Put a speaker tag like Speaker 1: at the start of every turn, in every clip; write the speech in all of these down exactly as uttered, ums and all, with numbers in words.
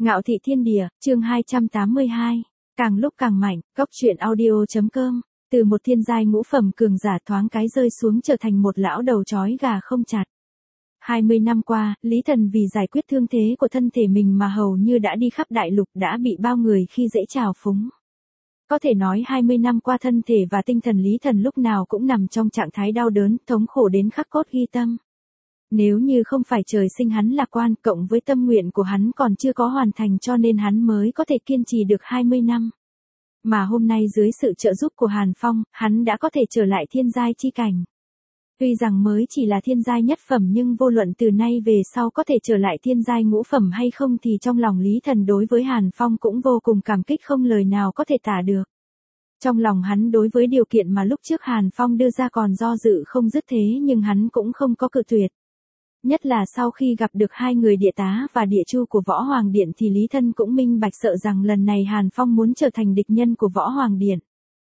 Speaker 1: Ngạo thị thiên địa, chương hai trăm tám mươi hai. Càng lúc càng mạnh, góc truyện audio.com. Từ một thiên giai ngũ phẩm cường giả thoáng cái rơi xuống trở thành một lão đầu chói gà không chặt. hai mươi năm qua, Lý Thần vì giải quyết thương thế của thân thể mình mà hầu như đã đi khắp đại lục, đã bị bao người khi dễ trào phúng. Có thể nói hai mươi năm qua thân thể và tinh thần Lý Thần lúc nào cũng nằm trong trạng thái đau đớn, thống khổ đến khắc cốt ghi tâm. Nếu như không phải trời sinh hắn lạc quan cộng với tâm nguyện của hắn còn chưa có hoàn thành cho nên hắn mới có thể kiên trì được hai mươi năm. Mà hôm nay dưới sự trợ giúp của Hàn Phong, hắn đã có thể trở lại thiên giai chi cảnh. Tuy rằng mới chỉ là thiên giai nhất phẩm nhưng vô luận từ nay về sau có thể trở lại thiên giai ngũ phẩm hay không thì trong lòng Lý Thần đối với Hàn Phong cũng vô cùng cảm kích không lời nào có thể tả được. Trong lòng hắn đối với điều kiện mà lúc trước Hàn Phong đưa ra còn do dự không dứt thế nhưng hắn cũng không có cự tuyệt. Nhất là sau khi gặp được hai người địa tá và địa chu của Võ Hoàng Điện thì Lý Thân cũng minh bạch sợ rằng lần này Hàn Phong muốn trở thành địch nhân của Võ Hoàng Điện.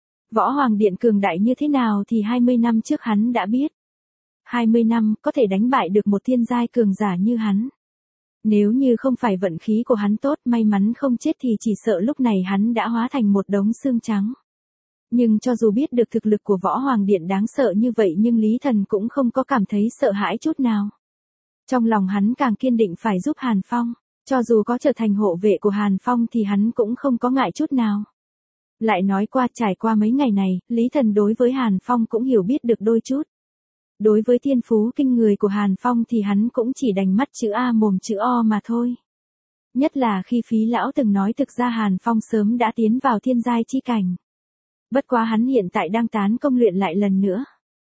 Speaker 1: Võ Hoàng Điện cường đại như thế nào thì hai mươi năm trước hắn đã biết. hai mươi năm có thể đánh bại được một thiên giai cường giả như hắn. Nếu như không phải vận khí của hắn tốt may mắn không chết thì chỉ sợ lúc này hắn đã hóa thành một đống xương trắng. Nhưng cho dù biết được thực lực của Võ Hoàng Điện đáng sợ như vậy nhưng Lý Thần cũng không có cảm thấy sợ hãi chút nào. Trong lòng hắn càng kiên định phải giúp Hàn Phong, cho dù có trở thành hộ vệ của Hàn Phong thì hắn cũng không có ngại chút nào. Lại nói qua trải qua mấy ngày này, Lý Thần đối với Hàn Phong cũng hiểu biết được đôi chút. Đối với thiên phú kinh người của Hàn Phong thì hắn cũng chỉ đành mắt chữ A mồm chữ O mà thôi. Nhất là khi Phí lão từng nói thực ra Hàn Phong sớm đã tiến vào thiên giai chi cảnh. Bất quá hắn hiện tại đang tán công luyện lại lần nữa.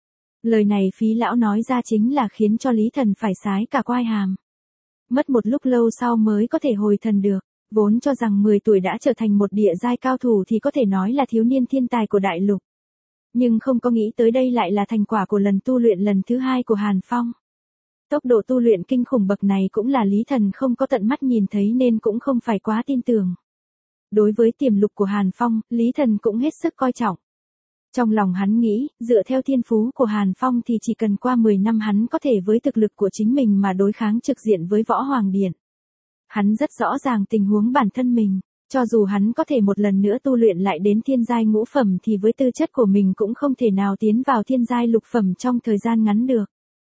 Speaker 1: Lời này Phí lão nói ra chính là khiến cho Lý Thần phải sái cả quai hàm. Mất một lúc lâu sau mới có thể hồi thần được, vốn cho rằng mười tuổi đã trở thành một địa giai cao thủ thì có thể nói là thiếu niên thiên tài của đại lục. Nhưng không có nghĩ tới đây lại là thành quả của lần tu luyện lần thứ hai của Hàn Phong. Tốc độ tu luyện kinh khủng bậc này cũng là Lý Thần không có tận mắt nhìn thấy nên cũng không phải quá tin tưởng. Đối với tiềm lực của Hàn Phong, Lý Thần cũng hết sức coi trọng. Trong lòng hắn nghĩ, dựa theo thiên phú của Hàn Phong thì chỉ cần qua mười năm hắn có thể với thực lực của chính mình mà đối kháng trực diện với Võ Hoàng Điện. Hắn rất rõ ràng tình huống bản thân mình, cho dù hắn có thể một lần nữa tu luyện lại đến thiên giai ngũ phẩm thì với tư chất của mình cũng không thể nào tiến vào thiên giai lục phẩm trong thời gian ngắn được.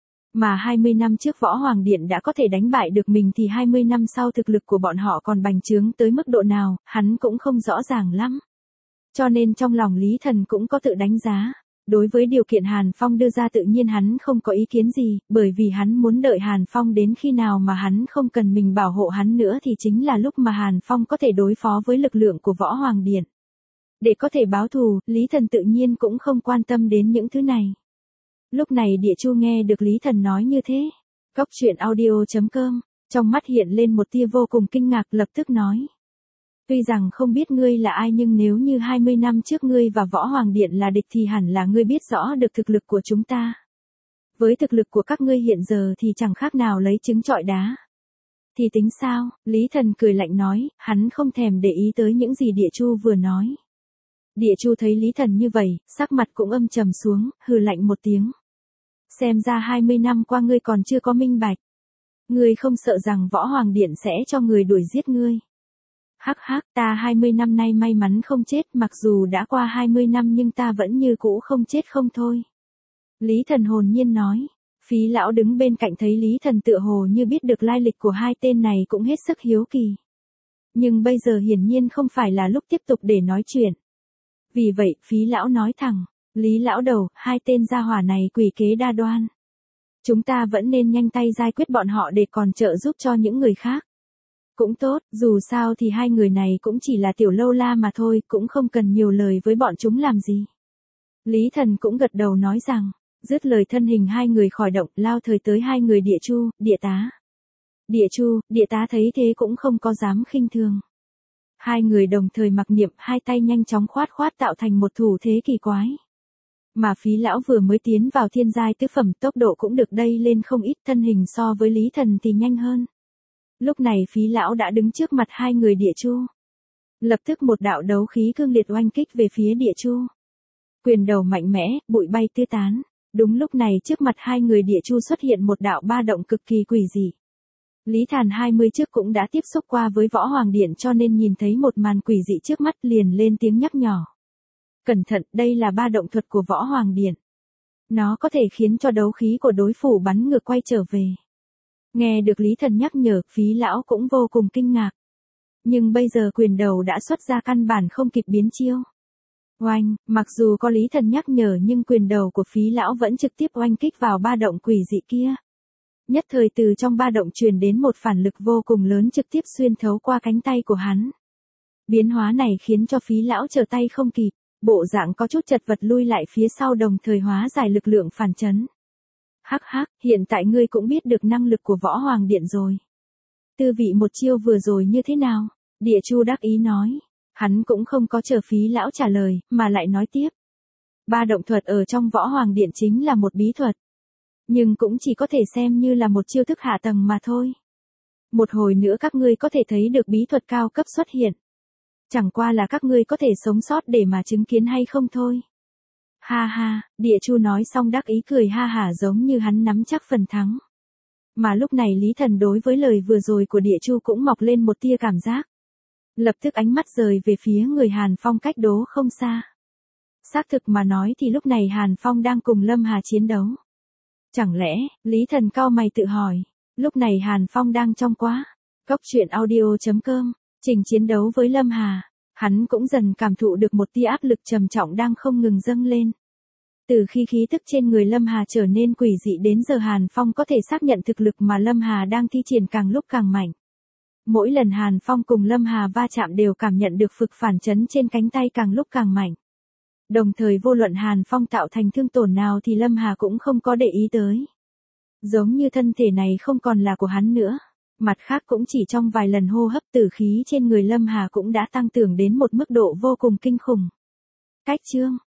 Speaker 1: Mà hai mươi năm trước Võ Hoàng Điện đã có thể đánh bại được mình thì hai mươi năm sau thực lực của bọn họ còn bành trướng tới mức độ nào, hắn cũng không rõ ràng lắm. Cho nên trong lòng Lý Thần cũng có tự đánh giá. Đối với điều kiện Hàn Phong đưa ra tự nhiên hắn không có ý kiến gì, bởi vì hắn muốn đợi Hàn Phong đến khi nào mà hắn không cần mình bảo hộ hắn nữa thì chính là lúc mà Hàn Phong có thể đối phó với lực lượng của Võ Hoàng Điện. Để có thể báo thù, Lý Thần tự nhiên cũng không quan tâm đến những thứ này. Lúc này địa chu nghe được Lý Thần nói như thế. Góc truyện audio.com, trong mắt hiện lên một tia vô cùng kinh ngạc lập tức nói. Tuy rằng không biết ngươi là ai nhưng nếu như hai mươi năm trước ngươi và Võ Hoàng Điện là địch thì hẳn là ngươi biết rõ được thực lực của chúng ta. Với thực lực của các ngươi hiện giờ thì chẳng khác nào lấy trứng trọi đá. Thì tính sao? Lý Thần cười lạnh nói, hắn không thèm để ý tới những gì địa chu vừa nói. Địa chu thấy Lý Thần như vậy, sắc mặt cũng âm trầm xuống, hừ lạnh một tiếng. Xem ra hai mươi năm qua ngươi còn chưa có minh bạch. Ngươi không sợ rằng Võ Hoàng Điện sẽ cho người đuổi giết ngươi. Hắc hắc, ta hai mươi năm nay may mắn không chết, mặc dù đã qua hai mươi năm nhưng ta vẫn như cũ không chết không thôi. Lý Thần hồn nhiên nói. Phí lão đứng bên cạnh thấy Lý Thần tựa hồ như biết được lai lịch của hai tên này cũng hết sức hiếu kỳ. Nhưng bây giờ hiển nhiên không phải là lúc tiếp tục để nói chuyện. Vì vậy, Phí lão nói thẳng, Lý lão đầu, hai tên gia hỏa này quỷ kế đa đoan. Chúng ta vẫn nên nhanh tay giải quyết bọn họ để còn trợ giúp cho những người khác. Cũng tốt, dù sao thì hai người này cũng chỉ là tiểu lâu la mà thôi, cũng không cần nhiều lời với bọn chúng làm gì. Lý Thần cũng gật đầu nói rằng, dứt lời thân hình hai người khỏi động, lao thời tới hai người địa chu, địa tá. Địa chu, địa tá thấy thế cũng không có dám khinh thường. Hai người đồng thời mặc niệm, hai tay nhanh chóng khoát khoát tạo thành một thủ thế kỳ quái. Mà Phí lão vừa mới tiến vào thiên giai tứ phẩm tốc độ cũng được đây lên không ít, thân hình so với Lý Thần thì nhanh hơn. Lúc này Phí lão đã đứng trước mặt hai người địa chu. Lập tức một đạo đấu khí cương liệt oanh kích về phía địa chu. Quyền đầu mạnh mẽ, bụi bay tứ tán. Đúng lúc này trước mặt hai người địa chu xuất hiện một đạo ba động cực kỳ quỷ dị. Lý Thàn hai mươi trước cũng đã tiếp xúc qua với Võ Hoàng Điện cho nên nhìn thấy một màn quỷ dị trước mắt liền lên tiếng nhắc nhỏ. Cẩn thận, đây là ba động thuật của Võ Hoàng Điện. Nó có thể khiến cho đấu khí của đối thủ bắn ngược quay trở về. Nghe được Lý Thần nhắc nhở, Phí lão cũng vô cùng kinh ngạc. Nhưng bây giờ quyền đầu đã xuất ra căn bản không kịp biến chiêu. Oanh, mặc dù có Lý Thần nhắc nhở nhưng quyền đầu của Phí lão vẫn trực tiếp oanh kích vào ba động quỷ dị kia. Nhất thời từ trong ba động truyền đến một phản lực vô cùng lớn trực tiếp xuyên thấu qua cánh tay của hắn. Biến hóa này khiến cho Phí lão trở tay không kịp, bộ dạng có chút chật vật lui lại phía sau đồng thời hóa giải lực lượng phản chấn. Hắc hắc, hiện tại ngươi cũng biết được năng lực của Võ Hoàng Điện rồi. Tư vị một chiêu vừa rồi như thế nào? Địa Chu đắc ý nói. Hắn cũng không có chờ Phí lão trả lời, mà lại nói tiếp. Ba động thuật ở trong Võ Hoàng Điện chính là một bí thuật. Nhưng cũng chỉ có thể xem như là một chiêu thức hạ tầng mà thôi. Một hồi nữa các ngươi có thể thấy được bí thuật cao cấp xuất hiện. Chẳng qua là các ngươi có thể sống sót để mà chứng kiến hay không thôi. Ha ha, Địa Chu nói xong đắc ý cười ha hả giống như hắn nắm chắc phần thắng. Mà lúc này Lý Thần đối với lời vừa rồi của Địa Chu cũng mọc lên một tia cảm giác. Lập tức ánh mắt rời về phía người Hàn Phong cách đó không xa. Xác thực mà nói thì lúc này Hàn Phong đang cùng Lâm Hà chiến đấu. Chẳng lẽ, Lý Thần cau mày tự hỏi, lúc này Hàn Phong đang trong quá. Cốc truyện audio chấm com, trình chiến đấu với Lâm Hà, hắn cũng dần cảm thụ được một tia áp lực trầm trọng đang không ngừng dâng lên. Từ khi khí tức trên người Lâm Hà trở nên quỷ dị đến giờ Hàn Phong có thể xác nhận thực lực mà Lâm Hà đang thi triển càng lúc càng mạnh. Mỗi lần Hàn Phong cùng Lâm Hà va chạm đều cảm nhận được phực phản chấn trên cánh tay càng lúc càng mạnh. Đồng thời vô luận Hàn Phong tạo thành thương tổn nào thì Lâm Hà cũng không có để ý tới. Giống như thân thể này không còn là của hắn nữa. Mặt khác cũng chỉ trong vài lần hô hấp tử khí trên người Lâm Hà cũng đã tăng tưởng đến một mức độ vô cùng kinh khủng. Cách chương